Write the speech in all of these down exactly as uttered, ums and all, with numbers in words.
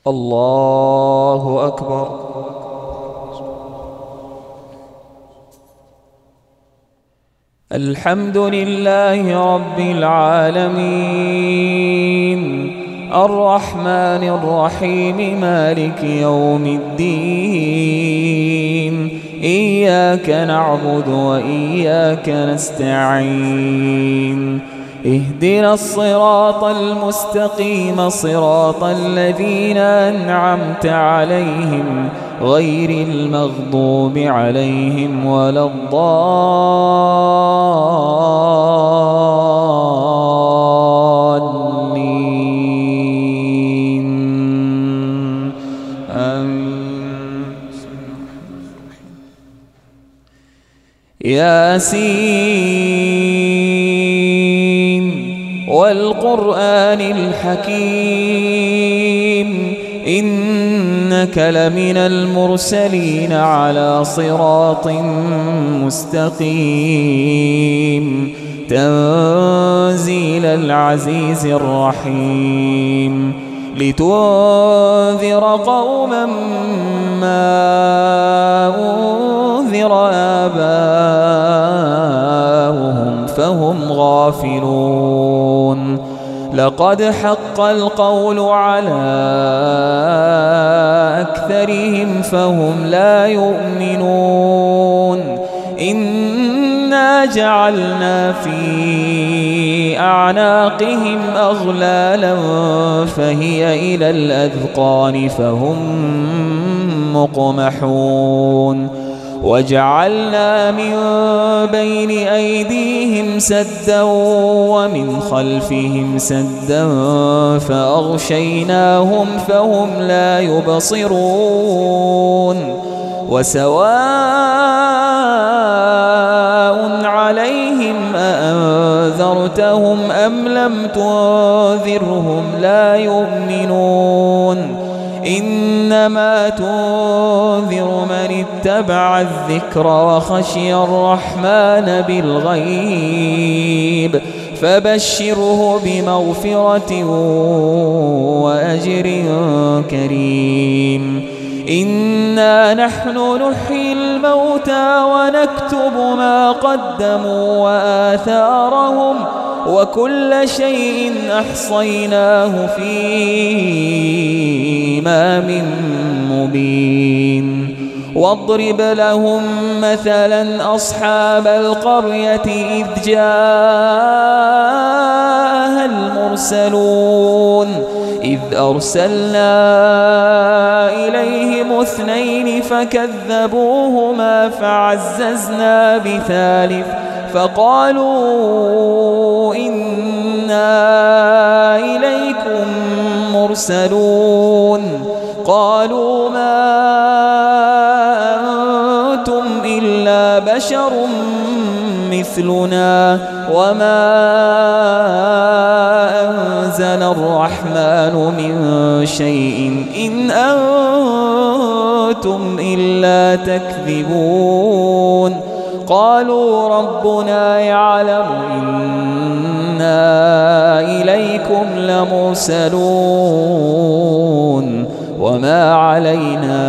الله أكبر. الحمد لله رب العالمين الرحمن الرحيم مالك يوم الدين إياك نعبد وإياك نستعين اهدنا الصراط المستقيم صراط الذين أنعمت عليهم غير المغضوب عليهم ولا الضالين آمين. ياسين والقرآن الحكيم إنك لمن المرسلين على صراط مستقيم تنزيل العزيز الرحيم لتنذر قوما ما أنذر آباؤهم فهم غافلون لقد حق القول على أكثرهم فهم لا يؤمنون إنا جعلنا في أعناقهم أغلالا فهي إلى الأذقان فهم مقمحون وجعلنا من بين أيديهم سدا ومن خلفهم سدا فأغشيناهم فهم لا يبصرون وسواء عليهم أأنذرتهم أم لم تنذرهم لا يؤمنون إنما تنذر من اتبع الذكر وخشي الرحمن بالغيب فبشره بمغفرة وأجر كريم إنا نحن نحيي الموتى ونكتب ما قدموا وآثارهم وكل شيء أحصيناه في إمام مبين واضرب لهم مثلا أصحاب القرية إذ جاءها المرسلون إذ أرسلنا إليهم اثنين فكذبوهما فعززنا بثالث فقالوا إنا إليكم مرسلون قالوا ما أنتم إلا بشر مثلنا وما أنزل الرحمن من شيء إن أنتم إلا تكذبون قالوا ربنا يعلم إنا إليكم لمرسلون وما علينا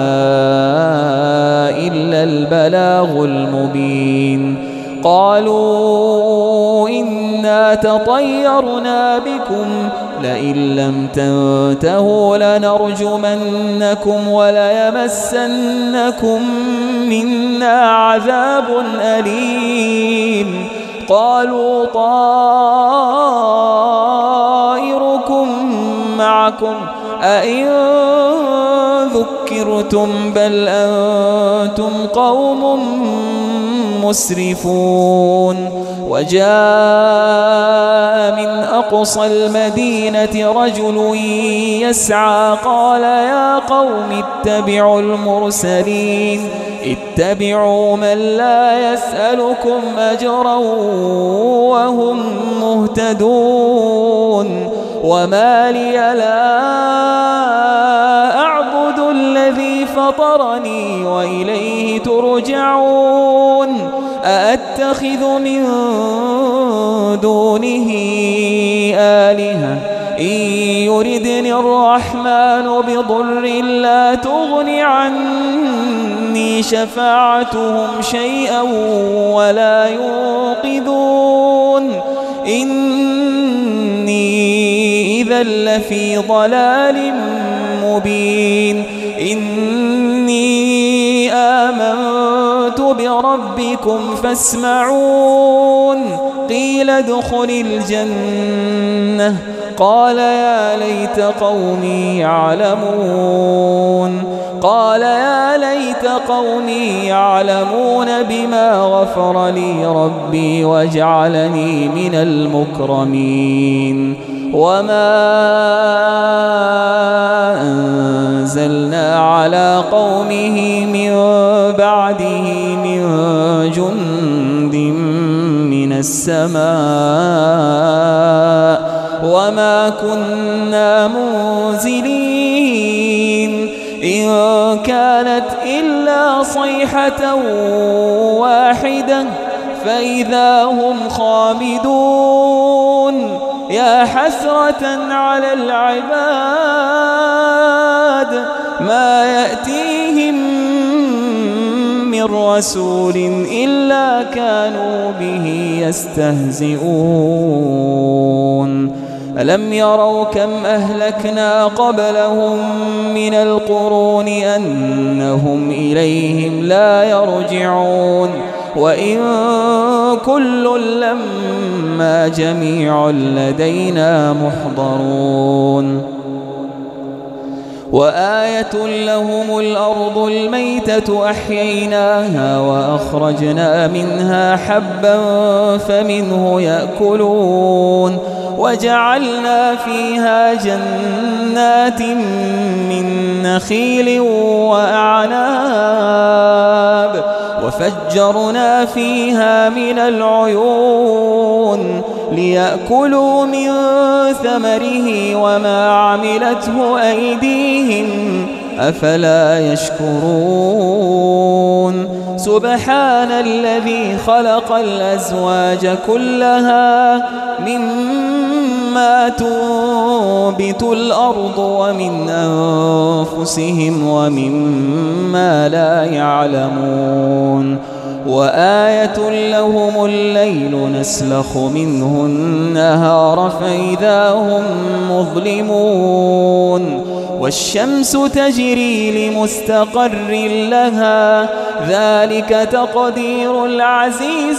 إلا البلاغ المبين قالوا إنا تطيرنا بكم لئن لم تنتهوا لنرجمنكم وليمسنكم منا عذاب أليم قالوا طائركم معكم أئن ذكرتم بل أنتم قوم مسرفون وجاء من أقصى المدينة رجل يسعى قال يا قوم اتبعوا المرسلين اتبعوا من لا يسألكم أجرا وهم مهتدون وما لي لا أعبد الذي فطرني وإليه ترجعون أأتخذ من دونه آلهة إن يردني الرحمن بضر لا تغن عني شفاعتهم شيئا ولا ينقذون إني إذا لفي ضلال مبين إني آمنت بربكم فاسمعون قيل ادخل الجنة قال يا ليت قومي يعلمون قال يا ليت قومي يعلمون بما غفر لي ربي وجعلني من المكرمين وما أنزلنا على قومه من بعده من جند من السماء وما كنا منزلين إن كانت إلا صيحة واحدة فإذا هم خامدون يا حسرة على العباد ما يأتيهم من رسول إلا كانوا به يستهزئون ألم يروا كم أهلكنا قبلهم من القرون أنهم إليهم لا يرجعون وإن كل لما جميع لدينا محضرون وآية لهم الأرض الميتة أحييناها وأخرجنا منها حبا فمنه يأكلون وجعلنا فيها جنات من نخيل وأعناب وفجرنا فيها من العيون ليأكلوا من ثمره وما عملته أيديهم أفلا يشكرون سبحان الذي خلق الأزواج كلها مما تنبت الأرض ومن أنفسهم ومما لا يعلمون وآية لهم الليل نسلخ منه النهار فإذا هم مظلمون والشمس تجري لمستقر لها ذلك تقدير العزيز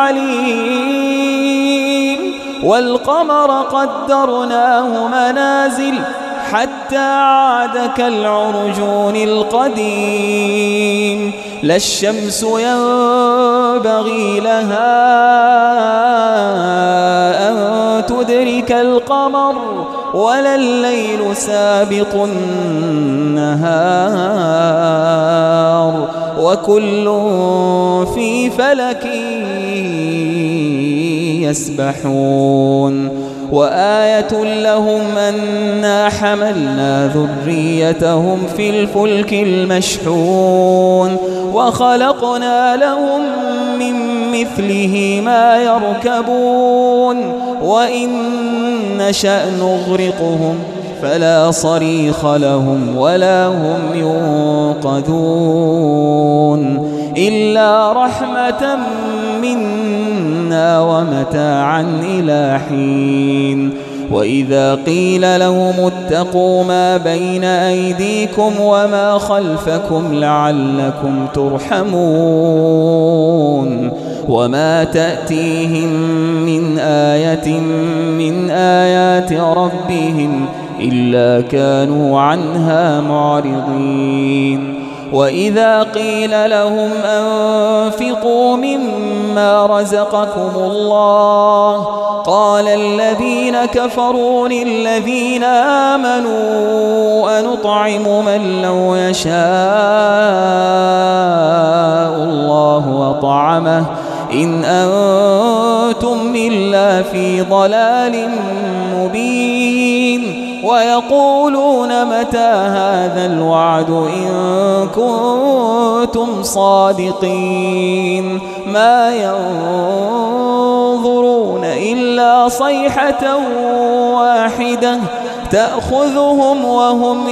العليم والقمر قدرناه منازل حتى عاد كالعرجون القديم لا الشمس ينبغي لها أن تدرك القمر ولا الليل سابق النهار وكل في فلك يسبحون وآية لهم أنا حملنا ذريتهم في الفلك المشحون وخلقنا لهم من مثله ما يركبون وإن نشأ نغرقهم فلا صريخ لهم ولا هم ينقذون إلا رحمة منا ومتاعا إلى حين وإذا قيل لهم اتقوا ما بين أيديكم وما خلفكم لعلكم ترحمون وما تأتيهم من آية من آيات ربهم إلا كانوا عنها معرضين وإذا قيل لهم أنفقوا مما رزقكم الله قال الذين كفروا للذين آمنوا أنطعم من لو يشاء الله وطعمه إن أنتم إلا في ضلال مبين ويقولون متى هذا الوعد إن كنتم صادقين ما ينظرون إلا إلا صيحة واحدة تأخذهم وهم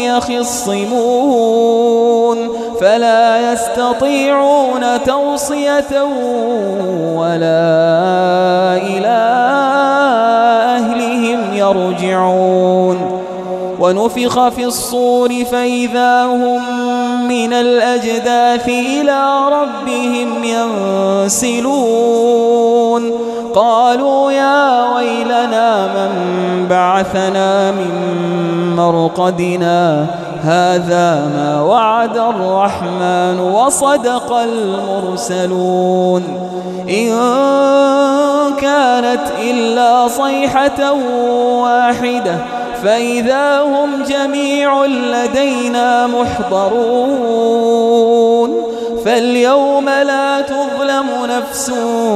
يخصمون فلا يستطيعون توصية ولا إلى أهلهم يرجعون ونفخ في الصور فإذا هم من الأجداث إلى ربهم ينسلون قالوا يا ويلنا من بعثنا من مرقدنا هذا ما وعد الرحمن وصدق المرسلون إن كانت إلا صيحة واحدة فإذا هم جميع لدينا محضرون فاليوم لا تظلم نفس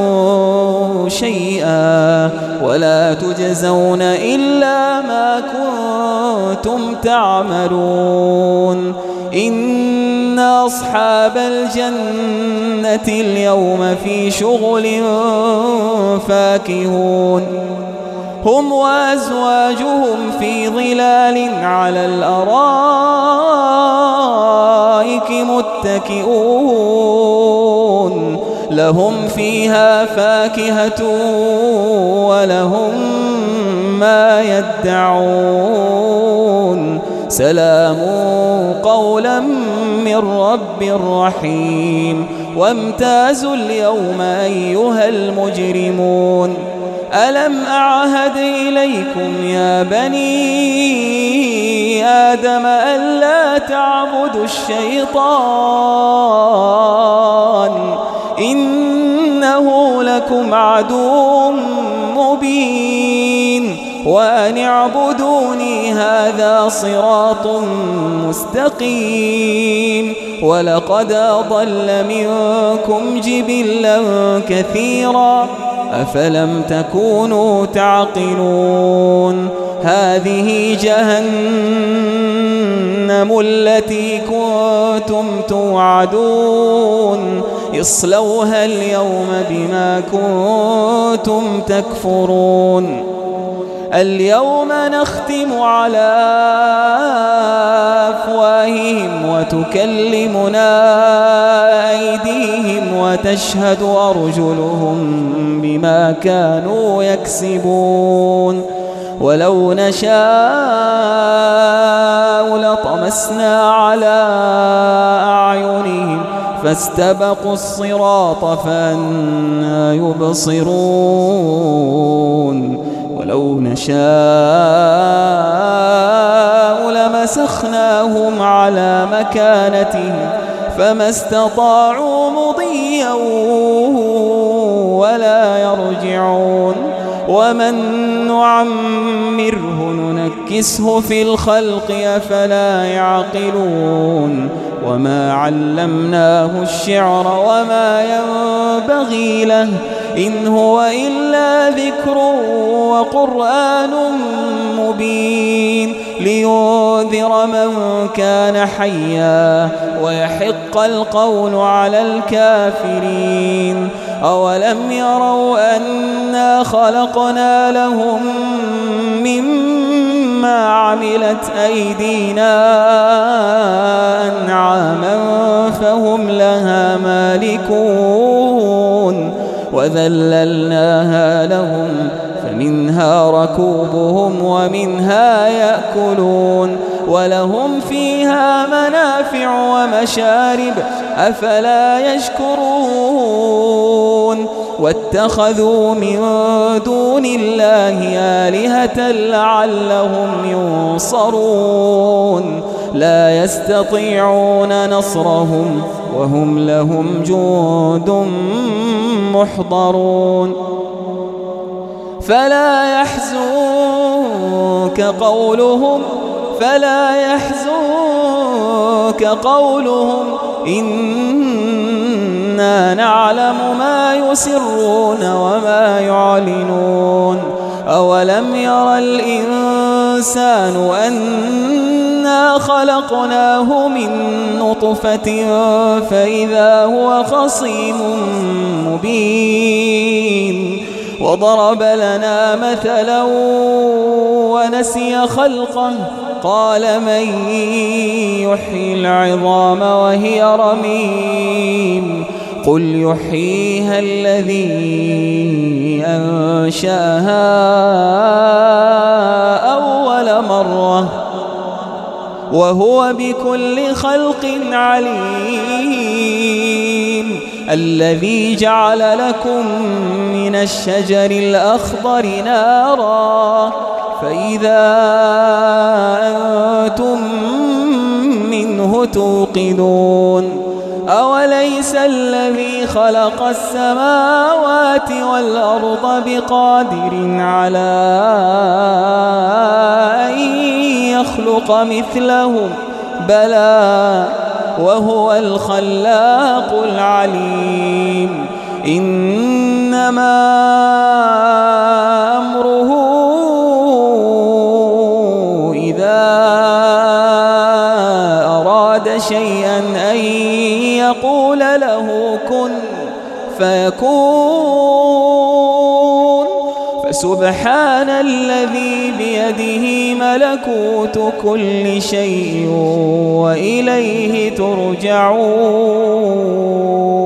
شيئا ولا تجزون إلا ما كنتم تعملون إن أصحاب الجنة اليوم في شغل فاكهون هم وأزواجهم في ظلال على الأرائك متكئون لهم فيها فاكهة ولهم ما يدعون سلام قولا من رب رحيم وامتازوا اليوم أيها المجرمون ألم أعهد إليكم يا بني آدم ألا تعبدوا الشيطان إنه لكم عدو مبين وأن اعبدوني هذا صراط مستقيم ولقد أضل منكم جبلا كثيرا أفلم تكونوا تعقلون هذه جهنم التي كنتم توعدون اصلوها اليوم بما كنتم تكفرون اليوم نختم على أفواههم وتكلمنا أيديهم وتشهد أرجلهم بما كانوا يكسبون ولو نشاء لطمسنا على أعينهم فاستبقوا الصراط فأنى يبصرون ولو نشاء لمسخناهم على مكانتهم فما استطاعوا مضيا ولا يرجعون ومن نعمره ننكسه في الخلق أفلا يعقلون وما علمناه الشعر وما ينبغي له إن هو إلا ذكر وقرآن مبين لينذر من كان حيا ويحق القول على الكافرين أولم يروا أنا خلقنا لهم مما عملت أيدينا أنعاما فهم لها مالكون وذللناها لهم فمنها ركوبهم ومنها يأكلون ولهم فيها منافع ومشارب أفلا يشكرون واتخذوا من دون الله آلهة لعلهم ينصرون لا يستطيعون نصرهم وهم لهم جند محضرون فلا يحزنك قولهم فلا يحزنك قولهم إنا نعلم ما يسرون وما يعلنون أولم ير الإنسان أنا خلقناه من نطفة فإذا هو خصيم مبين وضرب لنا مثلا ونسي خلقه قال من يحيي العظام وهي رميم قل يحييها الذي أنشأها أول مرة وهو بكل خلق عليم الذي جعل لكم من الشجر الأخضر نارا فإذا أنتم منه توقدون أوليس الذي خلق السماوات والأرض بقادر على أن يخلق مثلهم بلى وهو الخلاق العليم إنما أمره إذا أراد شيئا أن يقول له كن فيكون فسبحان الذي بيده ملكوت كل شيء وإليه ترجعون.